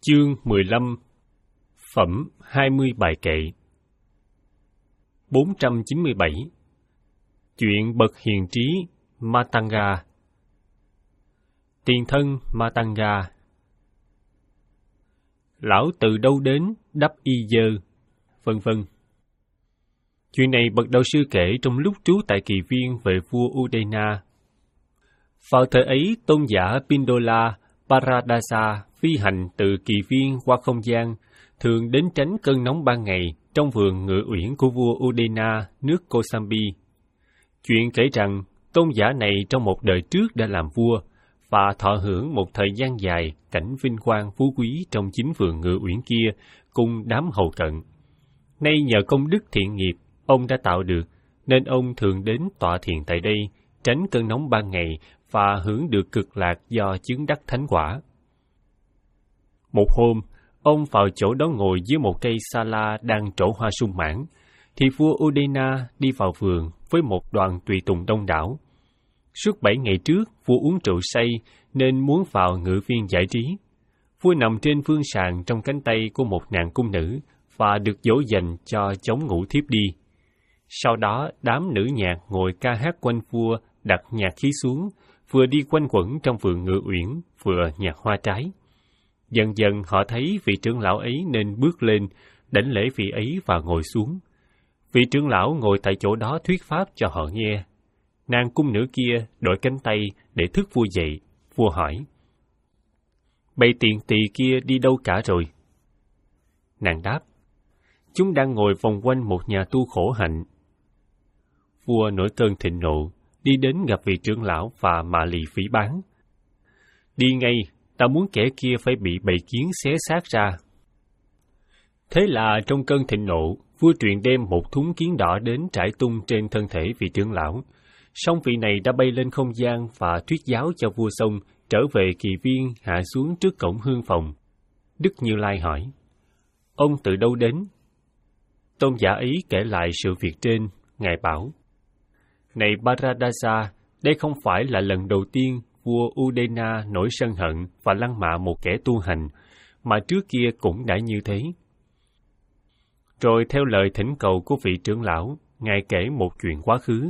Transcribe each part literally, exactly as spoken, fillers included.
Chương mười lăm. Phẩm hai mươi bài kệ. bốn trăm chín mươi bảy. Chuyện bậc hiền trí Matanga. Tiền thân Matanga. Lão từ đâu đến, đắp y dơ, vân vân. Chuyện này bậc đạo sư kể trong lúc trú tại kỳ viên về vua Udena. Vào thời ấy, tôn giả Pindola Paradasa phi hành từ kỳ viên qua không gian, thường đến tránh cơn nóng ban ngày trong vườn ngự uyển của vua Udena, nước Kosambi. Chuyện kể rằng, tôn giả này trong một đời trước đã làm vua, và thọ hưởng một thời gian dài cảnh vinh quang phú quý trong chính vườn ngự uyển kia cùng đám hầu cận. Nay nhờ công đức thiện nghiệp ông đã tạo được, nên ông thường đến tọa thiền tại đây, tránh cơn nóng ban ngày và hưởng được cực lạc do chứng đắc thánh quả. Một hôm, ông vào chỗ đó ngồi dưới một cây sa la đang trổ hoa sung mãn, thì vua Udena đi vào vườn với một đoàn tùy tùng đông đảo. Suốt bảy ngày trước, vua uống rượu say nên muốn vào ngự viên giải trí. Vua nằm trên phương sàn trong cánh tay của một nàng cung nữ và được dỗ dành cho chống ngủ thiếp đi. Sau đó, đám nữ nhạc ngồi ca hát quanh vua, đặt nhạc khí xuống, vừa đi quanh quẩn trong vườn ngự uyển, vừa nhạc hoa trái. Dần dần họ thấy vị trưởng lão ấy nên bước lên, đảnh lễ vị ấy và ngồi xuống. Vị trưởng lão ngồi tại chỗ đó thuyết pháp cho họ nghe. Nàng cung nữ kia đổi cánh tay để thức vua dậy. Vua hỏi: "Bầy tiện tỳ kia đi đâu cả rồi?" Nàng đáp: "Chúng đang ngồi vòng quanh một nhà tu khổ hạnh." Vua nổi cơn thịnh nộ, đi đến gặp vị trưởng lão và mạ lì phỉ báng: "Đi ngay, ta muốn kẻ kia phải bị bầy kiến xé xác ra." Thế là trong cơn thịnh nộ, vua truyền đem một thúng kiến đỏ đến trải tung trên thân thể vị trưởng lão. Song vị này đã bay lên không gian và thuyết giáo cho vua xong, trở về kỳ viên hạ xuống trước cổng hương phòng. Đức Như Lai hỏi: "Ông từ đâu đến?" Tôn giả ấy kể lại sự việc trên. Ngài bảo: "Này Paradasa, đây không phải là lần đầu tiên vua Udena nổi sân hận và lăng mạ một kẻ tu hành, mà trước kia cũng đã như thế." Rồi theo lời thỉnh cầu của vị trưởng lão, Ngài kể một chuyện quá khứ.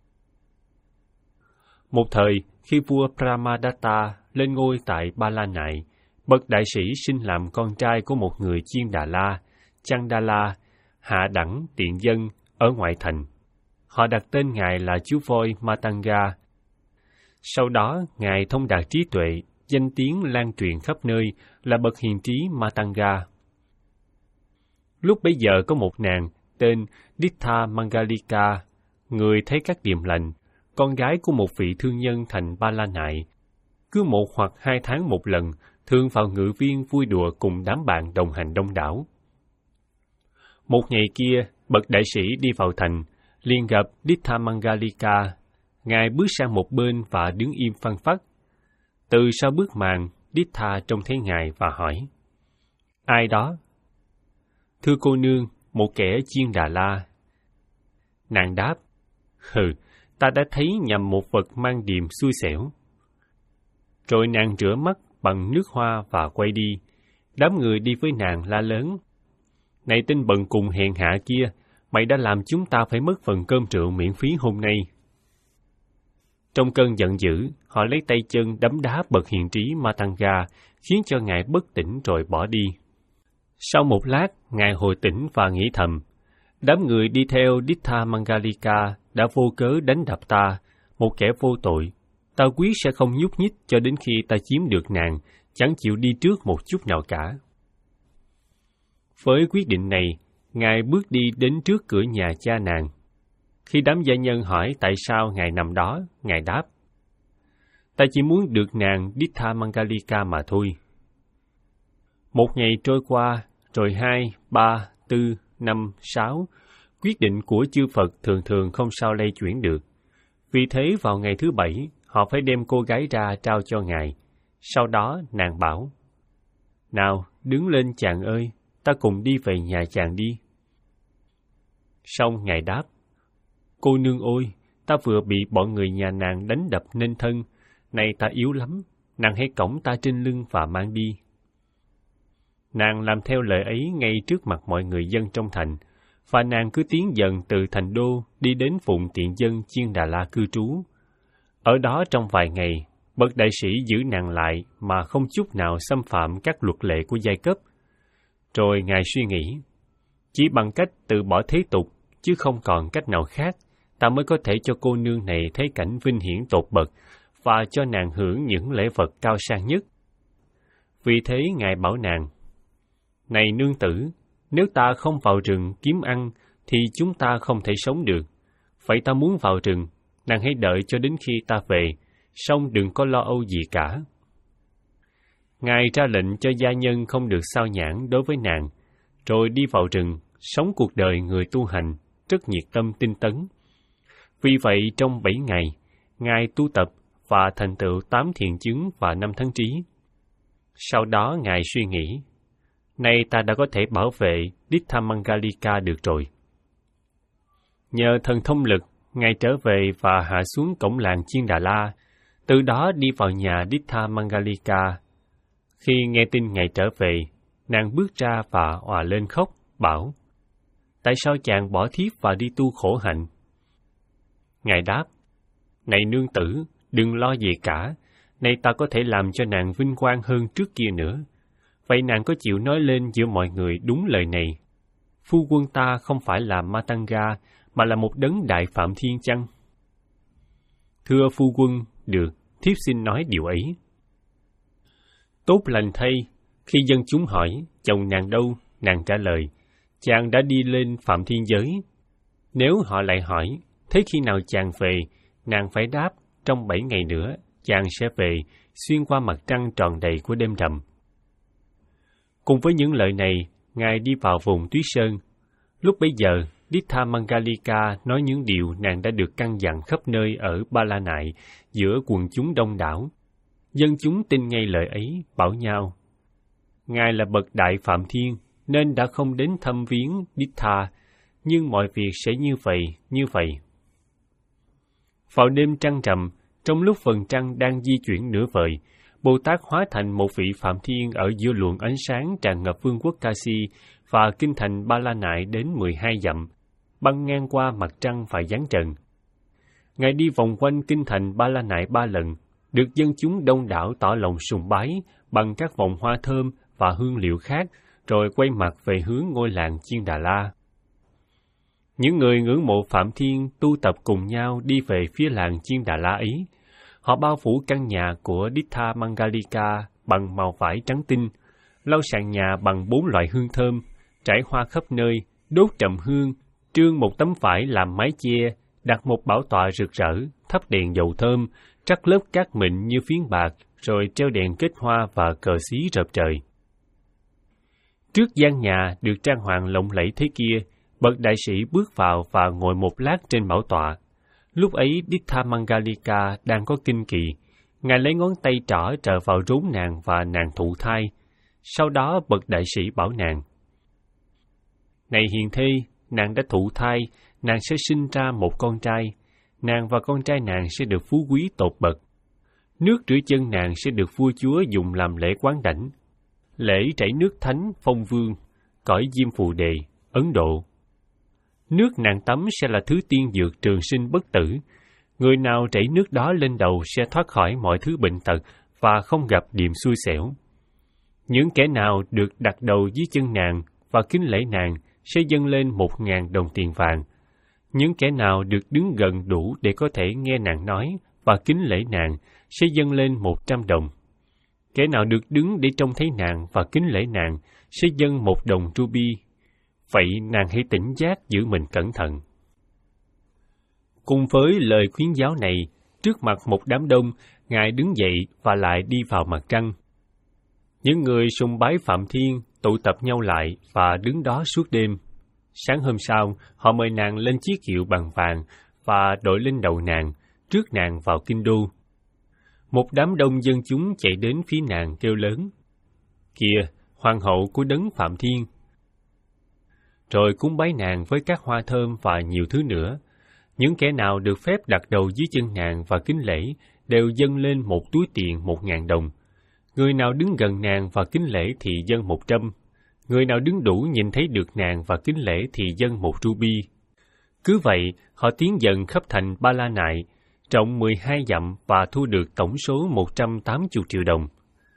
Một thời, khi vua Brahmadatta lên ngôi tại Ba La Nại, bậc đại sĩ sinh làm con trai của một người chiên Đà La, Chandala, hạ đẳng tiện dân ở ngoại thành. Họ đặt tên Ngài là chú voi Matanga. Sau đó, Ngài thông đạt trí tuệ, danh tiếng lan truyền khắp nơi là bậc hiền trí Matanga. Lúc bấy giờ có một nàng tên Dittha Mangalika, người thấy các điềm lành, con gái của một vị thương nhân thành Ba La Nại. Cứ một hoặc hai tháng một lần, thường vào ngự viên vui đùa cùng đám bạn đồng hành đông đảo. Một ngày kia, bậc đại sĩ đi vào thành, liền gặp Dittha Mangalika. Ngài bước sang một bên và đứng im phăng phắc. Từ sau bức màn, Dittha trông thấy Ngài và hỏi: "Ai đó?" "Thưa cô nương, một kẻ chiên Đà La." Nàng đáp: "Hừ, ta đã thấy nhầm một vật mang điềm xui xẻo." Rồi nàng rửa mắt bằng nước hoa và quay đi. Đám người đi với nàng la lớn: "Này tên bần cùng hèn hạ kia, mày đã làm chúng ta phải mất phần cơm rượu miễn phí hôm nay." Trong cơn giận dữ, họ lấy tay chân đấm đá bậc hiền trí Matanga, khiến cho Ngài bất tỉnh rồi bỏ đi. Sau một lát, Ngài hồi tỉnh và nghĩ thầm: "Đám người đi theo Dittha Mangalika đã vô cớ đánh đập ta, một kẻ vô tội. Ta quyết sẽ không nhúc nhích cho đến khi ta chiếm được nàng, chẳng chịu đi trước một chút nào cả." Với quyết định này, Ngài bước đi đến trước cửa nhà cha nàng. Khi đám gia nhân hỏi tại sao Ngài nằm đó, Ngài đáp: "Ta chỉ muốn được nàng Dittha Mangalika mà thôi." Một ngày trôi qua, rồi hai, ba, tư, năm, sáu, quyết định của chư Phật thường thường không sao lay chuyển được. Vì thế vào ngày thứ bảy, họ phải đem cô gái ra trao cho Ngài. Sau đó nàng bảo: "Nào, đứng lên chàng ơi, ta cùng đi về nhà chàng đi." Xong Ngài đáp: "Cô nương ôi, ta vừa bị bọn người nhà nàng đánh đập nên thân, nay ta yếu lắm, nàng hãy cõng ta trên lưng và mang đi." Nàng làm theo lời ấy ngay trước mặt mọi người dân trong thành, và nàng cứ tiến dần từ thành đô đi đến vùng tiện dân Chiên Đà La cư trú. Ở đó trong vài ngày, bậc đại sĩ giữ nàng lại mà không chút nào xâm phạm các luật lệ của giai cấp. Rồi Ngài suy nghĩ, chỉ bằng cách từ bỏ thế tục, chứ không còn cách nào khác, ta mới có thể cho cô nương này thấy cảnh vinh hiển tột bậc và cho nàng hưởng những lễ vật cao sang nhất. Vì thế Ngài bảo nàng, này nương tử, nếu ta không vào rừng kiếm ăn, thì chúng ta không thể sống được. Vậy ta muốn vào rừng, nàng hãy đợi cho đến khi ta về, song đừng có lo âu gì cả. Ngài ra lệnh cho gia nhân không được xao nhãng đối với nàng, rồi đi vào rừng, sống cuộc đời người tu hành, rất nhiệt tâm tinh tấn. Vì vậy trong bảy ngày, Ngài tu tập và thành tựu tám thiện chứng và năm thắng trí. Sau đó Ngài suy nghĩ, nay ta đã có thể bảo vệ Dithamangalika được rồi. Nhờ thần thông lực, Ngài trở về và hạ xuống cổng làng Chiên Đà La, từ đó đi vào nhà Dithamangalika. Khi nghe tin Ngài trở về, nàng bước ra và òa lên khóc, bảo, tại sao chàng bỏ thiếp và đi tu khổ hạnh? Ngài đáp, này nương tử, đừng lo gì cả, nay ta có thể làm cho nàng vinh quang hơn trước kia nữa. Vậy nàng có chịu nói lên giữa mọi người đúng lời này? Phu quân ta không phải là Matanga, mà là một đấng đại phạm thiên chăng? Thưa phu quân, được, thiếp xin nói điều ấy. Tốt lành thay, khi dân chúng hỏi, chồng nàng đâu, nàng trả lời, chàng đã đi lên phạm thiên giới. Nếu họ lại hỏi, thế khi nào chàng về, nàng phải đáp, trong bảy ngày nữa, chàng sẽ về, xuyên qua mặt trăng tròn đầy của đêm rằm. Cùng với những lời này, Ngài đi vào vùng Tuyết Sơn. Lúc bấy giờ, Dithamangalika nói những điều nàng đã được căn dặn khắp nơi ở Ba La Nại giữa quần chúng đông đảo. Dân chúng tin ngay lời ấy, bảo nhau, Ngài là bậc đại phạm thiên, nên đã không đến thăm viếng Ditha, nhưng mọi việc sẽ như vậy, như vậy. Vào đêm trăng rằm, trong lúc vầng trăng đang di chuyển nửa vời, Bồ Tát hóa thành một vị phạm thiên ở giữa luồng ánh sáng tràn ngập vương quốc Kasi và kinh thành Ba La Nại đến mười hai dặm, băng ngang qua mặt trăng và giáng trần. Ngài đi vòng quanh kinh thành Ba La Nại ba lần, được dân chúng đông đảo tỏ lòng sùng bái bằng các vòng hoa thơm và hương liệu khác, rồi quay mặt về hướng ngôi làng Chiên Đà La. Những người ngưỡng mộ Phạm Thiên tu tập cùng nhau đi về phía làng Chiên Đà La ấy. Họ bao phủ căn nhà của Dithamangalika bằng màu vải trắng tinh, lau sàn nhà bằng bốn loại hương thơm, trải hoa khắp nơi, đốt trầm hương, trương một tấm vải làm mái che, đặt một bảo tọa rực rỡ, thắp đèn dầu thơm, trắc lớp cát mịn như phiến bạc, rồi treo đèn kết hoa và cờ xí rợp trời. Trước gian nhà được trang hoàng lộng lẫy thế kia, bậc đại sĩ bước vào và ngồi một lát trên bảo tọa. Lúc ấy Dithamangalika đang có kinh kỳ, Ngài lấy ngón tay trỏ trợ vào rốn nàng và nàng thụ thai. Sau đó bậc đại sĩ bảo nàng, này hiền thê, nàng đã thụ thai, nàng sẽ sinh ra một con trai, nàng và con trai nàng sẽ được phú quý tột bậc. Nước rửa chân nàng sẽ được vua chúa dùng làm lễ quán đảnh, lễ chảy nước thánh phong vương, cõi Diêm Phù Đề, Ấn Độ. Nước nàng tắm sẽ là thứ tiên dược trường sinh bất tử. Người nào chảy nước đó lên đầu sẽ thoát khỏi mọi thứ bệnh tật và không gặp điềm xui xẻo. Những kẻ nào được đặt đầu dưới chân nàng và kính lễ nàng sẽ dâng lên một ngàn đồng tiền vàng. Những kẻ nào được đứng gần đủ để có thể nghe nàng nói và kính lễ nàng sẽ dâng lên một trăm đồng. Kẻ nào được đứng để trông thấy nàng và kính lễ nàng sẽ dâng một đồng ruby. Vậy nàng hãy tỉnh giác giữ mình cẩn thận. Cùng với lời khuyến giáo này, trước mặt một đám đông, Ngài đứng dậy và lại đi vào mặt trăng. Những người sùng bái Phạm Thiên tụ tập nhau lại và đứng đó suốt đêm. Sáng hôm sau, họ mời nàng lên chiếc kiệu bằng vàng và đội lên đầu nàng, rước nàng vào kinh đô. Một đám đông dân chúng chạy đến phía nàng kêu lớn, kìa, hoàng hậu của đấng Phạm Thiên! Rồi cúng bái nàng với các hoa thơm và nhiều thứ nữa. Những kẻ nào được phép đặt đầu dưới chân nàng và kính lễ đều dâng lên một túi tiền một ngàn đồng. Người nào đứng gần nàng và kính lễ thì dâng một trăm, Người nào đứng đủ nhìn thấy được nàng và kính lễ thì dâng một ruby. Cứ vậy, họ tiến dần khắp thành Ba La Nại, rộng mười hai dặm và thu được tổng số một trăm tám mươi triệu đồng.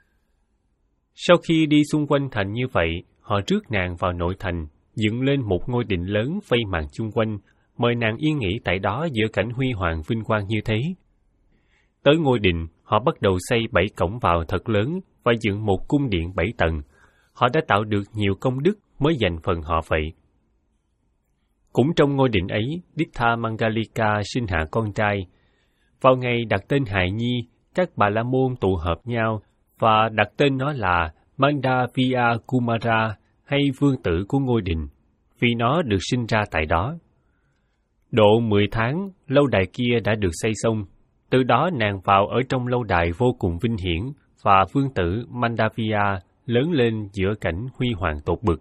Sau khi đi xung quanh thành như vậy, họ rước nàng vào nội thành, dựng lên một ngôi đình lớn vây màn chung quanh, mời nàng yên nghỉ tại đó giữa cảnh huy hoàng vinh quang như thế. Tới ngôi đình, họ bắt đầu xây bảy cổng vào thật lớn và dựng một cung điện bảy tầng. Họ đã tạo được nhiều công đức mới dành phần họ vậy. Cũng trong ngôi đình ấy, Dittha Mangalika sinh hạ con trai. Vào ngày đặt tên hài nhi, các Bà La Môn tụ hợp nhau và đặt tên nó là Mandavia Kumara hay vương tử của ngôi đình, vì nó được sinh ra tại đó. Độ mười tháng, lâu đài kia đã được xây xong. Từ đó nàng vào ở trong lâu đài vô cùng vinh hiển và vương tử Mandavia lớn lên giữa cảnh huy hoàng tột bực.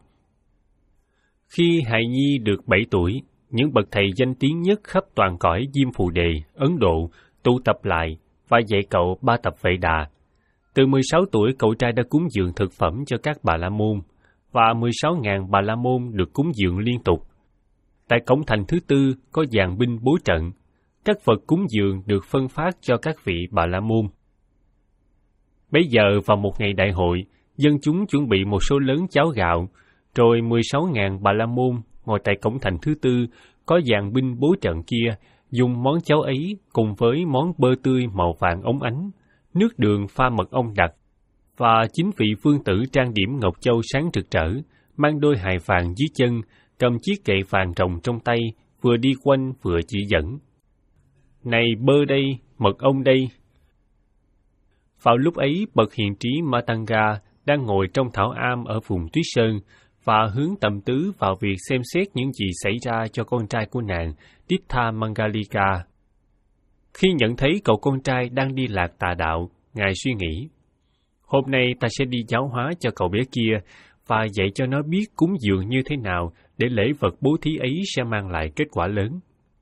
Khi hài nhi được bảy tuổi, những bậc thầy danh tiếng nhất khắp toàn cõi Diêm Phù Đề, Ấn Độ tụ tập lại và dạy cậu ba tập Vệ Đà. Từ mười sáu tuổi, cậu trai đã cúng dường thực phẩm cho các Bà La Môn, và mười sáu nghìn Bà La Môn được cúng dường liên tục. Tại cổng thành thứ tư có dàn binh bố trận, các vật cúng dường được phân phát cho các vị Bà La Môn. Bấy giờ vào một ngày đại hội, dân chúng chuẩn bị một số lớn cháo gạo, rồi mười sáu nghìn Bà La Môn ngồi tại cổng thành thứ tư có dàn binh bố trận kia, dùng món cháo ấy cùng với món bơ tươi màu vàng óng ánh, nước đường pha mật ong đặc, và chính vị vương tử trang điểm ngọc châu sáng rực rỡ, mang đôi hài vàng dưới chân, cầm chiếc kệ vàng rồng trong tay, vừa đi quanh vừa chỉ dẫn. Này bơ đây, mật ong đây. Vào lúc ấy, bậc hiền trí Matanga đang ngồi trong thảo am ở vùng Tuyết Sơn và hướng tâm tứ vào việc xem xét những gì xảy ra cho con trai của nàng, Dittha Mangalika. Khi nhận thấy cậu con trai đang đi lạc tà đạo, ngài suy nghĩ, hôm nay ta sẽ đi giáo hóa cho cậu bé kia và dạy cho nó biết cúng dường như thế nào để lễ vật bố thí ấy sẽ mang lại kết quả lớn.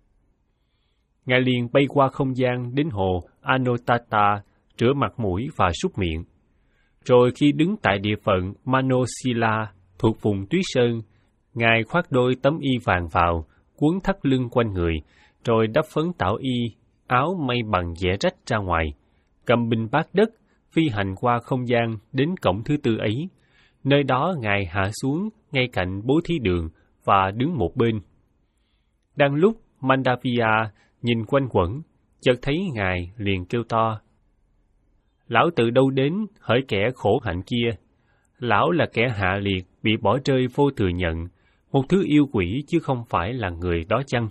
Ngài liền bay qua không gian đến hồ Anotata, rửa mặt mũi và súc miệng. Rồi khi đứng tại địa phận Manosila thuộc vùng Tuyết Sơn, Ngài khoác đôi tấm y vàng vào, quấn thắt lưng quanh người, rồi đắp phấn tảo y, áo may bằng vẽ rách ra ngoài, cầm bình bát đất, phi hành qua không gian đến cổng thứ tư ấy. Nơi đó Ngài hạ xuống ngay cạnh bố thí đường và đứng một bên. Đang lúc Mandavia nhìn quanh quẩn, chợt thấy Ngài liền kêu to, lão từ đâu đến hỡi kẻ khổ hạnh kia? Lão là kẻ hạ liệt, bị bỏ rơi vô thừa nhận, một thứ yêu quỷ chứ không phải là người đó chăng?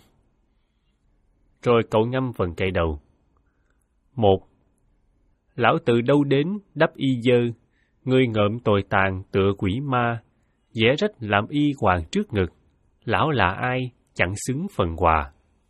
Rồi cậu ngâm phần kệ đầu. Một. Lão từ đâu đến đắp y dơ, người ngợm tồi tàn tựa quỷ ma, vẽ rách làm y hoàng trước ngực, lão là ai chẳng xứng phần quà.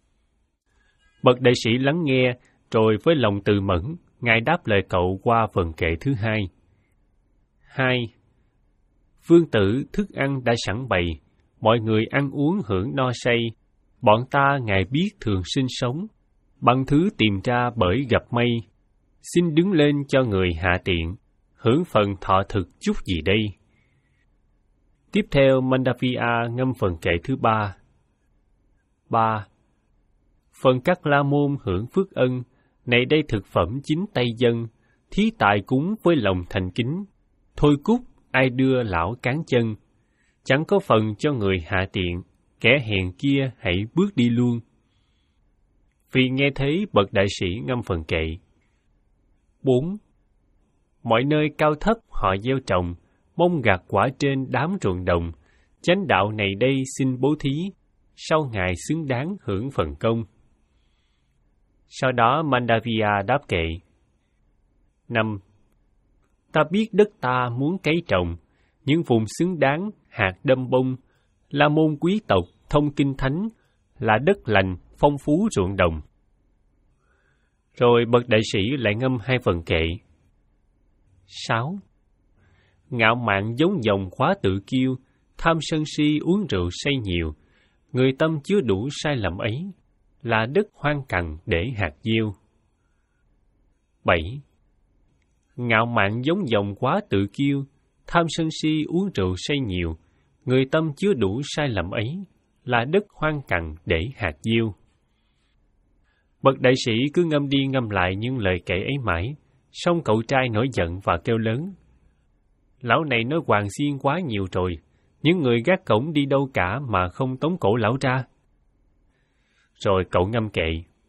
Bậc đại sĩ lắng nghe, rồi với lòng từ mẫn, Ngài đáp lời cậu qua phần kệ thứ hai. Hai. Vương tử thức ăn đã sẵn bày, mọi người ăn uống hưởng no say, bọn ta Ngài biết thường sinh sống, bằng thứ tìm ra bởi gặp mây, xin đứng lên cho người hạ tiện, hưởng phần thọ thực chút gì đây. Tiếp theo Mandavia ngâm phần kệ thứ ba. Ba. Phần các La Môn hưởng phước ân, này đây thực phẩm chính tay dân, thí tài cúng với lòng thành kính, thôi cúc ai đưa lão cán chân, chẳng có phần cho người hạ tiện, kẻ hèn kia hãy bước đi luôn. Vì nghe thấy bậc đại sĩ ngâm phần kệ. Bốn. Mọi nơi cao thấp họ gieo trồng, mong gặt quả trên đám ruộng đồng, chánh đạo này đây xin bố thí, sau Ngài xứng đáng hưởng phần công. Sau đó Mandavia đáp kệ. Năm. Ta biết đất ta muốn cấy trồng, những vùng xứng đáng hạt đâm bông, La Môn quý tộc thông kinh thánh, là đất lành phong phú ruộng đồng. Rồi bậc đại sĩ lại ngâm hai phần kệ. Sáu. Ngạo mạn giống dòng quá tự kiêu, tham sân si uống rượu say nhiều, người tâm chứa đủ sai lầm ấy, là đất hoang cằn để hạt gieo. Bảy. Ngạo mạn giống dòng quá tự kiêu, tham sân si uống rượu say nhiều, người tâm chứa đủ sai lầm ấy, là đất hoang cằn để hạt diêu. Bậc đại sĩ cứ ngâm đi ngâm lại những lời kể ấy mãi, xong cậu trai nổi giận và kêu lớn: Lão này nói hoàng xiên quá nhiều rồi, những người gác cổng đi đâu cả mà không tống cổ lão ra. Rồi cậu ngâm kệ: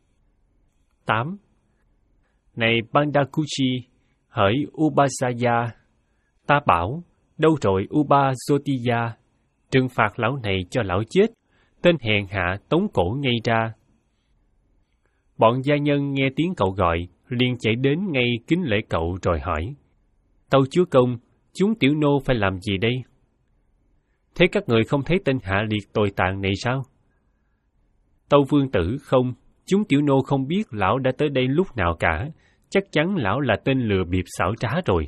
tám. Này Bandakuchi, hỡi Ubasaya, ta bảo, đâu rồi Ubajotiya, trừng phạt lão này cho lão chết, tên hèn hạ tống cổ ngay ra. Bọn gia nhân nghe tiếng cậu gọi, liền chạy đến ngay kính lễ cậu rồi hỏi: Tâu chúa công, chúng tiểu nô phải làm gì đây? Thế các người không thấy tên hạ liệt tồi tàn này sao? Tâu vương tử: Không, chúng tiểu nô không biết lão đã tới đây lúc nào cả, chắc chắn lão là tên lừa bịp xảo trá rồi.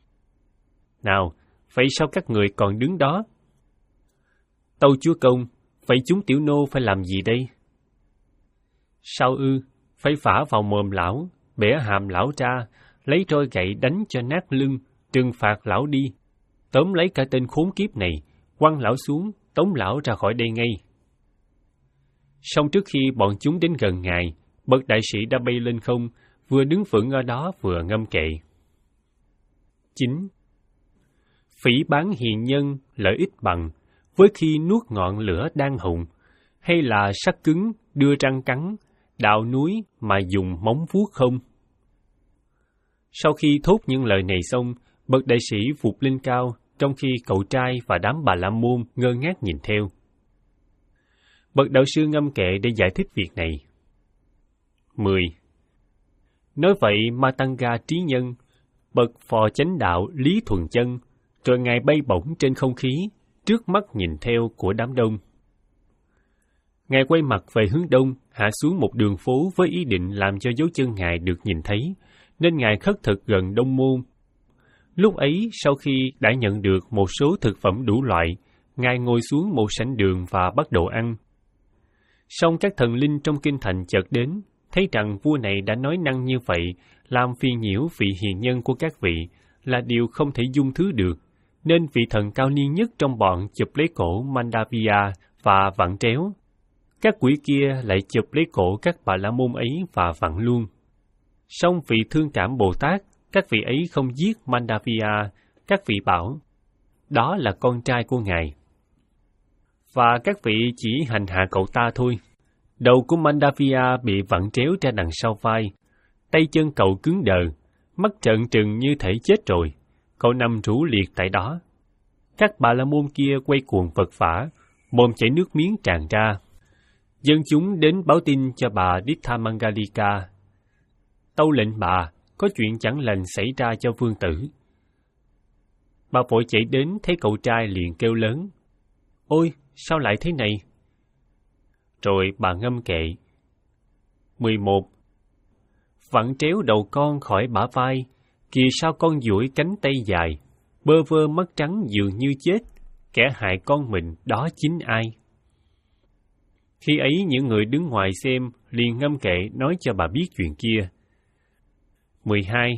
Nào, vậy sao các người còn đứng đó? Tâu chúa công, vậy chúng tiểu nô phải làm gì đây? Sao ư? Phải phả vào mồm lão, bẻ hàm lão ra, lấy roi gậy đánh cho nát lưng, trừng phạt lão đi, tóm lấy cả tên khốn kiếp này, quăng lão xuống, tống lão ra khỏi đây ngay. Song trước khi bọn chúng đến gần ngài, bậc đại sĩ đã bay lên không, vừa đứng vững ở đó vừa ngâm kệ. chín. Phỉ báng hiền nhân lợi ích bằng, với khi nuốt ngọn lửa đang hùng, hay là sắt cứng đưa răng cắn, đào núi mà dùng móng vuốt không? Sau khi thốt những lời này xong, bậc đại sĩ vụt lên cao, trong khi cậu trai và đám bà la môn ngơ ngác nhìn theo. Bậc đạo sư ngâm kệ để giải thích việc này. mười. Nói vậy Matanga trí nhân, bậc phò chánh đạo Lý Thuần Chân, rồi ngài bay bổng trên không khí, trước mắt nhìn theo của đám đông. Ngài quay mặt về hướng đông, hạ xuống một đường phố với ý định làm cho dấu chân ngài được nhìn thấy, nên ngài khất thực gần Đông Môn. Lúc ấy, sau khi đã nhận được một số thực phẩm đủ loại, ngài ngồi xuống một sảnh đường và bắt đầu ăn. Song các thần linh trong kinh thành chợt đến, thấy rằng vua này đã nói năng như vậy, làm phiền nhiễu vị hiền nhân của các vị, là điều không thể dung thứ được, nên vị thần cao niên nhất trong bọn chụp lấy cổ Mandavia và vặn tréo. Các quỷ kia lại chụp lấy cổ các bà la môn ấy và vặn luôn. Song vị thương cảm Bồ Tát, các vị ấy không giết Mandavia, các vị bảo, đó là con trai của ngài. Và các vị chỉ hành hạ cậu ta thôi. Đầu của Mandavia bị vặn tréo ra đằng sau vai, tay chân cậu cứng đờ, mắt trợn trừng như thể chết rồi, cậu nằm rũ liệt tại đó. Các bà la môn kia quay cuồng vật vã, mồm chảy nước miếng tràn ra. Dân chúng đến báo tin cho bà Dithamangalika. Tâu lệnh bà, có chuyện chẳng lành xảy ra cho vương tử. Bà vội chạy đến thấy cậu trai liền kêu lớn: Ôi, sao lại thế này? Rồi bà ngâm kệ. mười một. Vặn tréo đầu con khỏi bả vai, kìa sao con duỗi cánh tay dài, bơ vơ mắt trắng dường như chết, kẻ hại con mình đó chính ai? Khi ấy những người đứng ngoài xem liền ngâm kệ nói cho bà biết chuyện kia. mười hai.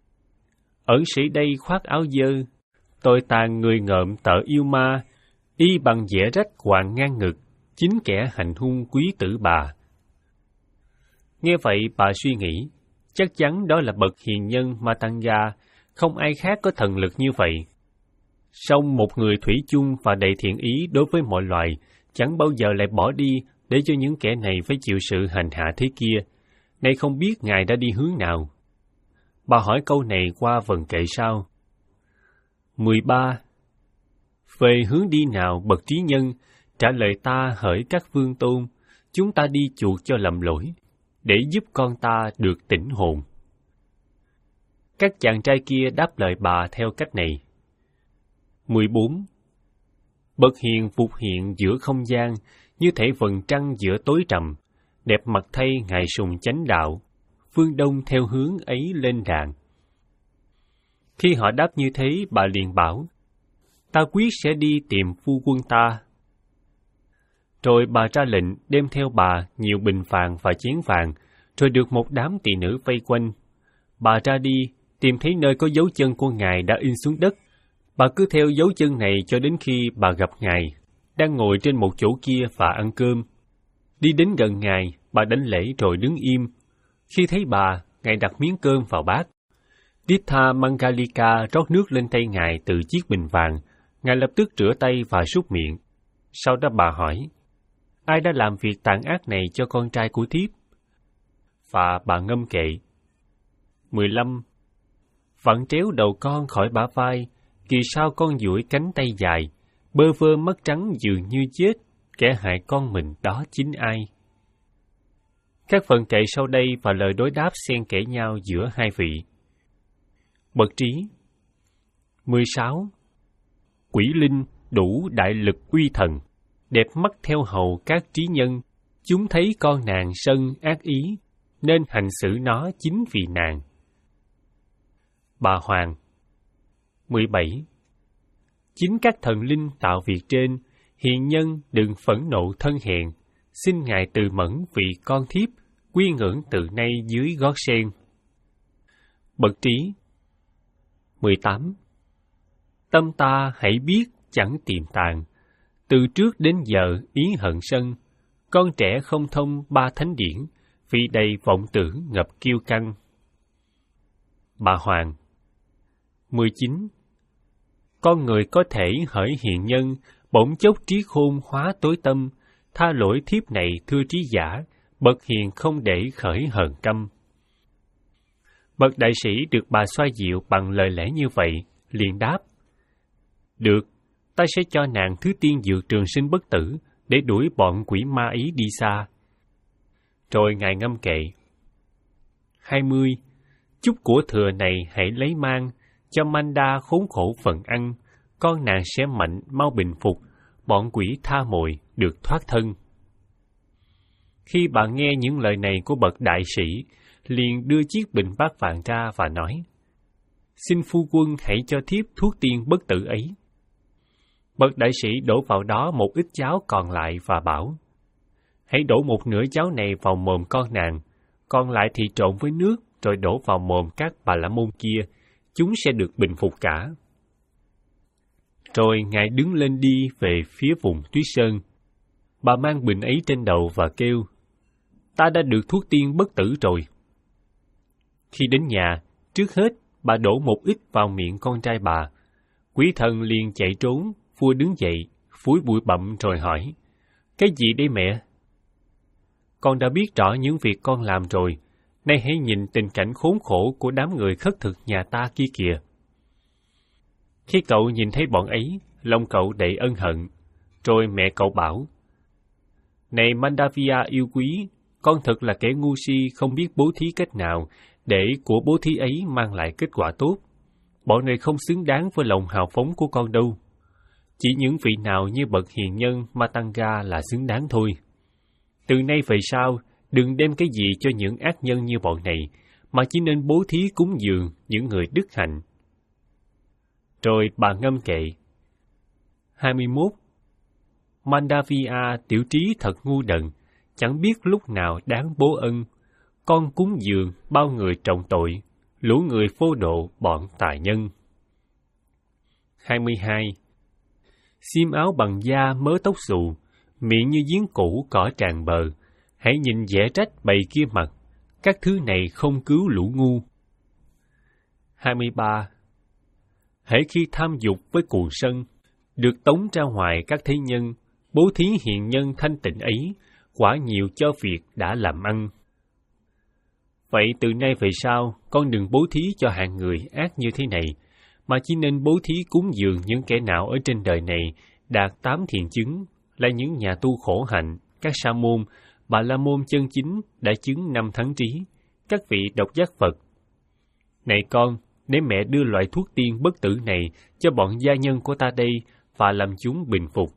Ẩn sĩ đây khoác áo dơ, tôi tàn người ngợm tợ yêu ma, y bằng dẻ rách quàng ngang ngực, chính kẻ hành hung quý tử bà. Nghe vậy bà suy nghĩ, chắc chắn đó là bậc hiền nhân Matanga, không ai khác có thần lực như vậy. Song một người thủy chung và đầy thiện ý đối với mọi loài, chẳng bao giờ lại bỏ đi để cho những kẻ này phải chịu sự hành hạ thế kia. Nay không biết ngài đã đi hướng nào. Bà hỏi câu này qua vần kệ sau. mười ba. Về hướng đi nào bậc trí nhân, trả lời ta hỡi các vương tôn, chúng ta đi chuộc cho lầm lỗi, để giúp con ta được tỉnh hồn. Các chàng trai kia đáp lời bà theo cách này. mười bốn. Bậc hiền phục hiện giữa không gian, như thể vầng trăng giữa tối trầm, đẹp mặt thay ngài sùng chánh đạo, phương đông theo hướng ấy lên đàn. Khi họ đáp như thế, bà liền bảo, ta quyết sẽ đi tìm phu quân ta. Rồi bà ra lệnh đem theo bà nhiều bình vàng và chén vàng, rồi được một đám tỳ nữ vây quanh. Bà ra đi, tìm thấy nơi có dấu chân của ngài đã in xuống đất, Bà cứ theo dấu chân này cho đến khi bà gặp Ngài, đang ngồi trên một chỗ kia và ăn cơm. Đi đến gần Ngài, bà đánh lễ rồi đứng im. Khi thấy bà, Ngài đặt miếng cơm vào bát. Dittha Mangalika rót nước lên tay Ngài từ chiếc bình vàng. Ngài lập tức rửa tay và súc miệng. Sau đó bà hỏi, ai đã làm việc tàn ác này cho con trai của thiếp? Và bà ngâm kệ. mười lăm. Vặn tréo đầu con khỏi bả vai, kỳ sao con duỗi cánh tay dài, bơ vơ mắt trắng dường như chết, kẻ hại con mình đó chính ai? Các phần kệ sau đây và lời đối đáp xen kẽ nhau giữa hai vị. Bậc trí. mười sáu. Quỷ linh đủ đại lực uy thần, đẹp mắt theo hầu các trí nhân, chúng thấy con nàng sân ác ý, nên hành xử nó chính vì nàng. Bà Hoàng. mười bảy. Chính các thần linh tạo việc trên, hiền nhân đừng phẫn nộ thân hèn, xin Ngài từ mẫn vì con thiếp, quy ngưỡng từ nay dưới gót sen. Bậc trí. mười tám. Tâm ta hãy biết chẳng tiềm tàng, từ trước đến giờ ý hận sân, con trẻ không thông ba thánh điển, vì đầy vọng tưởng ngập kiêu căng. Bà Hoàng. mười chín. Con người có thể hỡi hiền nhân, bỗng chốc trí khôn hóa tối tâm, tha lỗi thiếp này thưa trí giả, bậc hiền không để khởi hờn căm. Bậc đại sĩ được bà xoa dịu bằng lời lẽ như vậy, liền đáp, được, ta sẽ cho nàng thứ tiên dược trường sinh bất tử, để đuổi bọn quỷ ma ấy đi xa. Rồi Ngài ngâm kệ. hai mươi. Chút của thừa này hãy lấy mang, cho Manda khốn khổ phần ăn, con nàng sẽ mạnh mau bình phục, bọn quỷ tha mồi được thoát thân. Khi bà nghe những lời này của bậc đại sĩ, liền đưa chiếc bình bát vàng ra và nói, xin phu quân hãy cho thiếp thuốc tiên bất tử ấy. Bậc đại sĩ đổ vào đó một ít cháo còn lại và bảo, hãy đổ một nửa cháo này vào mồm con nàng, còn lại thì trộn với nước rồi đổ vào mồm các bà la môn kia, chúng sẽ được bình phục cả. Rồi Ngài đứng lên đi về phía vùng tuyết sơn. Bà mang bình ấy trên đầu và kêu, ta đã được thuốc tiên bất tử rồi. Khi đến nhà, trước hết bà đổ một ít vào miệng con trai bà. Quý thần liền chạy trốn, vua đứng dậy, phủi bụi bặm rồi hỏi, cái gì đây mẹ? Con đã biết rõ những việc con làm rồi, nay hãy nhìn tình cảnh khốn khổ của đám người khất thực nhà ta kia kìa. Khi cậu nhìn thấy bọn ấy, lòng cậu đầy ân hận. Rồi mẹ cậu bảo, này Mandavia yêu quý, con thật là kẻ ngu si không biết bố thí cách nào để của bố thí ấy mang lại kết quả tốt. Bọn này không xứng đáng với lòng hào phóng của con đâu. Chỉ những vị nào như bậc hiền nhân Matanga là xứng đáng thôi. Từ nay về sau, đừng đem cái gì cho những ác nhân như bọn này, mà chỉ nên bố thí cúng dường những người đức hạnh. Rồi bà ngâm kệ. hai mươi mốt. Mandavia tiểu trí thật ngu đần, chẳng biết lúc nào đáng bố ân. Con cúng dường bao người trọng tội, lũ người phô độ bọn tà nhân. hai mươi hai. Xiêm áo bằng da mớ tóc xù, miệng như giếng cũ cỏ tràn bờ, hãy nhìn dẻ trách bầy kia mặt, các thứ này không cứu lũ ngu. hai mươi ba. Hễ khi tham dục với cuồng sân, được tống ra ngoài các thế nhân, bố thí hiền nhân thanh tịnh ấy, quả nhiều cho việc đã làm ăn. Vậy từ nay về sau, con đừng bố thí cho hạng người ác như thế này, mà chỉ nên bố thí cúng dường những kẻ nào ở trên đời này đạt tám thiện chứng, là những nhà tu khổ hạnh, các sa môn, bà la môn chân chính đã chứng năm thắng trí, các vị độc giác Phật. Này con, nếu mẹ đưa loại thuốc tiên bất tử này cho bọn gia nhân của ta đây và làm chúng bình phục.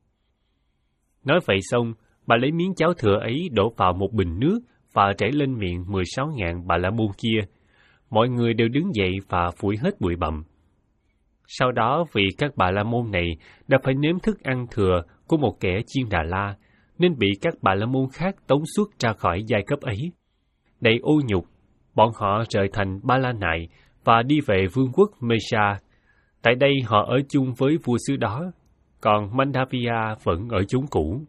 Nói vậy xong, bà lấy miếng cháo thừa ấy đổ vào một bình nước và rải lên miệng mười sáu ngàn bà la môn kia. Mọi người đều đứng dậy và phủi hết bụi bặm. Sau đó vì các bà la môn này đã phải nếm thức ăn thừa của một kẻ chiên Đà La, nên bị các bà la môn khác tống xuất ra khỏi giai cấp ấy. Đầy ô nhục, bọn họ rời thành Ba La Nại và đi về vương quốc Mesha. Tại đây họ ở chung với vua xứ đó, còn Mandavia vẫn ở chốn cũ.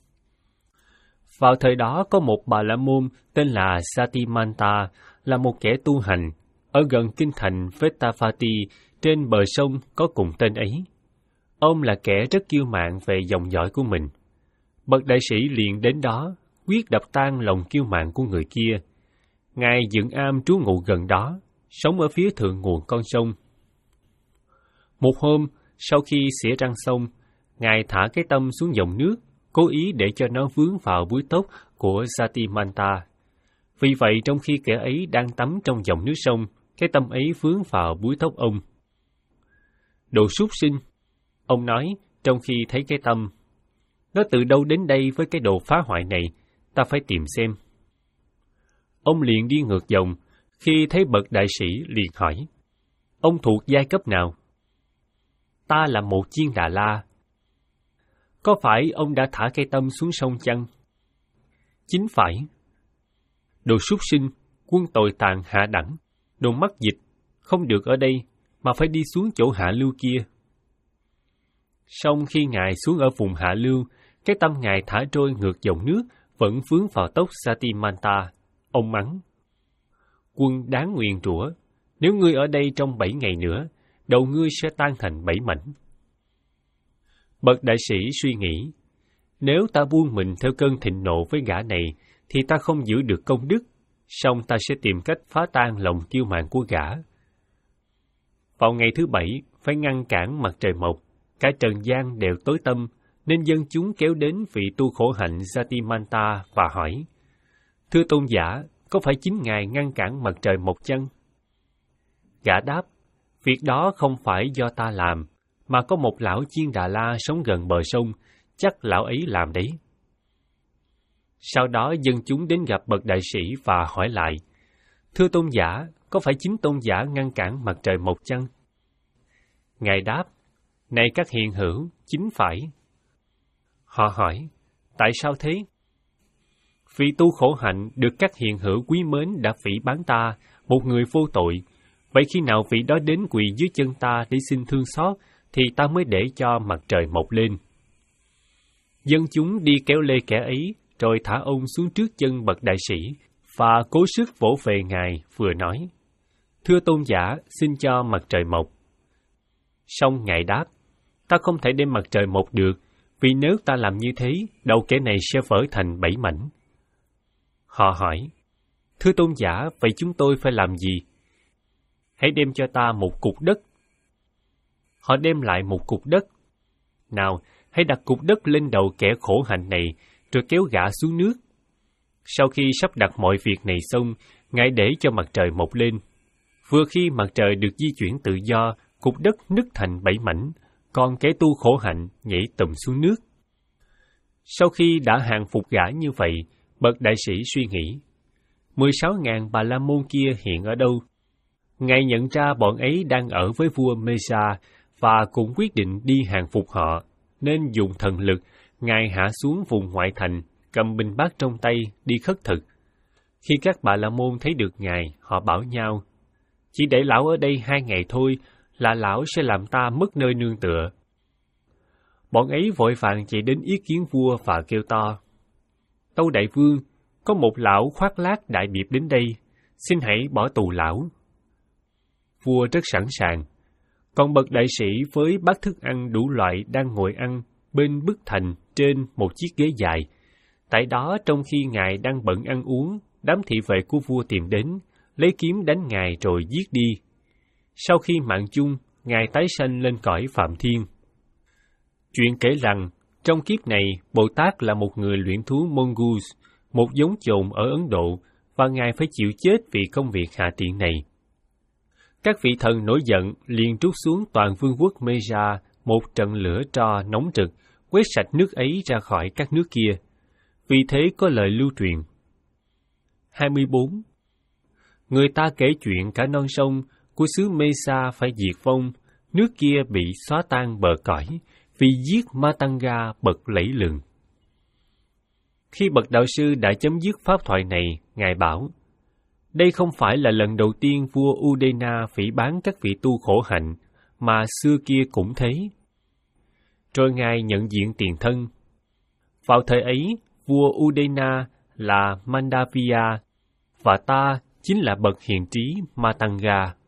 Vào thời đó có một Bà La Môn tên là Satimanta, là một kẻ tu hành, ở gần kinh thành Vetavati trên bờ sông có cùng tên ấy. Ông là kẻ rất kiêu mạn về dòng dõi của mình. Bậc đại sĩ liền đến đó, quyết đập tan lòng kiêu mạn của người kia. Ngài dựng am trú ngụ gần đó, sống ở phía thượng nguồn con sông. Một hôm, sau khi xỉa răng xong, Ngài thả cái tâm xuống dòng nước, cố ý để cho nó vướng vào búi tóc của Satimanta. Vì vậy, trong khi kẻ ấy đang tắm trong dòng nước sông, cái tâm ấy vướng vào búi tóc ông. Đồ súc sinh, ông nói trong khi thấy cái tâm. Nó từ đâu đến đây với cái đồ phá hoại này, ta phải tìm xem. Ông liền đi ngược dòng, khi thấy bậc đại sĩ liền hỏi, ông thuộc giai cấp nào? Ta là một chiên Đà La. Có phải ông đã thả cây tâm xuống sông chăng? Chính phải. Đồ súc sinh, quân tồi tàn hạ đẳng, đồ mắc dịch, không được ở đây, mà phải đi xuống chỗ hạ lưu kia. Song khi Ngài xuống ở vùng hạ lưu, cái tâm Ngài thả trôi ngược dòng nước, vẫn vướng vào tóc Satimanta. Ông mắng, quân đáng nguyền rủa, nếu ngươi ở đây trong bảy ngày nữa, đầu ngươi sẽ tan thành bảy mảnh. Bậc đại sĩ suy nghĩ, nếu ta buông mình theo cơn thịnh nộ với gã này, thì ta không giữ được công đức, song ta sẽ tìm cách phá tan lòng kiêu mạn của gã. Vào ngày thứ bảy, phải ngăn cản mặt trời mọc, cả trần gian đều tối tăm, nên dân chúng kéo đến vị tu khổ hạnh Satimanta và hỏi, thưa tôn giả, có phải chính Ngài ngăn cản mặt trời mọc chăng? Gã đáp, việc đó không phải do ta làm, mà có một lão chiên Đà La sống gần bờ sông, chắc lão ấy làm đấy. Sau đó dân chúng đến gặp bậc đại sĩ và hỏi lại, thưa tôn giả, có phải chính tôn giả ngăn cản mặt trời mọc chăng? Ngài đáp, này các hiền hữu, chính phải. Họ hỏi, tại sao thế? Vì tu khổ hạnh được các hiền hữu quý mến đã phỉ báng ta, một người vô tội. Vậy khi nào vị đó đến quỳ dưới chân ta để xin thương xót, thì ta mới để cho mặt trời mọc lên. Dân chúng đi kéo lê kẻ ấy, rồi thả ông xuống trước chân bậc đại sĩ, và cố sức vỗ về Ngài, vừa nói, thưa tôn giả, xin cho mặt trời mọc. Song Ngài đáp, ta không thể đem mặt trời mọc được, vì nếu ta làm như thế, đầu kẻ này sẽ vỡ thành bảy mảnh. Họ hỏi, thưa tôn giả, vậy chúng tôi phải làm gì? Hãy đem cho ta một cục đất. Họ đem lại một cục đất. Nào, hãy đặt cục đất lên đầu kẻ khổ hạnh này, rồi kéo gã xuống nước. Sau khi sắp đặt mọi việc này xong, Ngài để cho mặt trời mọc lên. Vừa khi mặt trời được di chuyển tự do, cục đất nứt thành bảy mảnh, còn kẻ tu khổ hạnh nhảy tùm xuống nước. Sau khi đã hàng phục gã như vậy, bậc đại sĩ suy nghĩ, mười sáu ngàn Bà La Môn kia hiện ở đâu? Ngài nhận ra bọn ấy đang ở với vua Mesa và cũng quyết định đi hàng phục họ, nên dùng thần lực, Ngài hạ xuống vùng ngoại thành, cầm binh bát trong tay, đi khất thực. Khi các Bà La Môn thấy được Ngài, họ bảo nhau, chỉ để lão ở đây hai ngày thôi, là lão sẽ làm ta mất nơi nương tựa. Bọn ấy vội vàng chạy đến ý kiến vua và kêu to, tâu đại vương, có một lão khoác lác đại biệt đến đây, xin hãy bỏ tù lão. Vua rất sẵn sàng, còn bậc đại sĩ với bát thức ăn đủ loại đang ngồi ăn bên bức thành trên một chiếc ghế dài. Tại đó, trong khi Ngài đang bận ăn uống, đám thị vệ của vua tìm đến, lấy kiếm đánh Ngài rồi giết đi. Sau khi mạng chung, Ngài tái sanh lên cõi Phạm Thiên. Chuyện kể rằng, trong kiếp này, Bồ Tát là một người luyện thú mongoose, một giống chồn ở Ấn Độ, và Ngài phải chịu chết vì công việc hạ tiện này. Các vị thần nổi giận liền trút xuống toàn vương quốc Meja một trận lửa tro nóng rực, quét sạch nước ấy ra khỏi các nước kia. Vì thế có lời lưu truyền. hai mươi bốn. Người ta kể chuyện cả non sông của xứ Mesa phải diệt vong, nước kia bị xóa tan bờ cõi, vì giết Matanga bậc lẫy lừng. Khi bậc đạo sư đã chấm dứt pháp thoại này, Ngài bảo, đây không phải là lần đầu tiên vua Udena phỉ báng các vị tu khổ hạnh, mà xưa kia cũng thế. Rồi Ngài nhận diện tiền thân. Vào thời ấy, vua Udena là Mandavia, và ta chính là bậc hiền trí Matanga.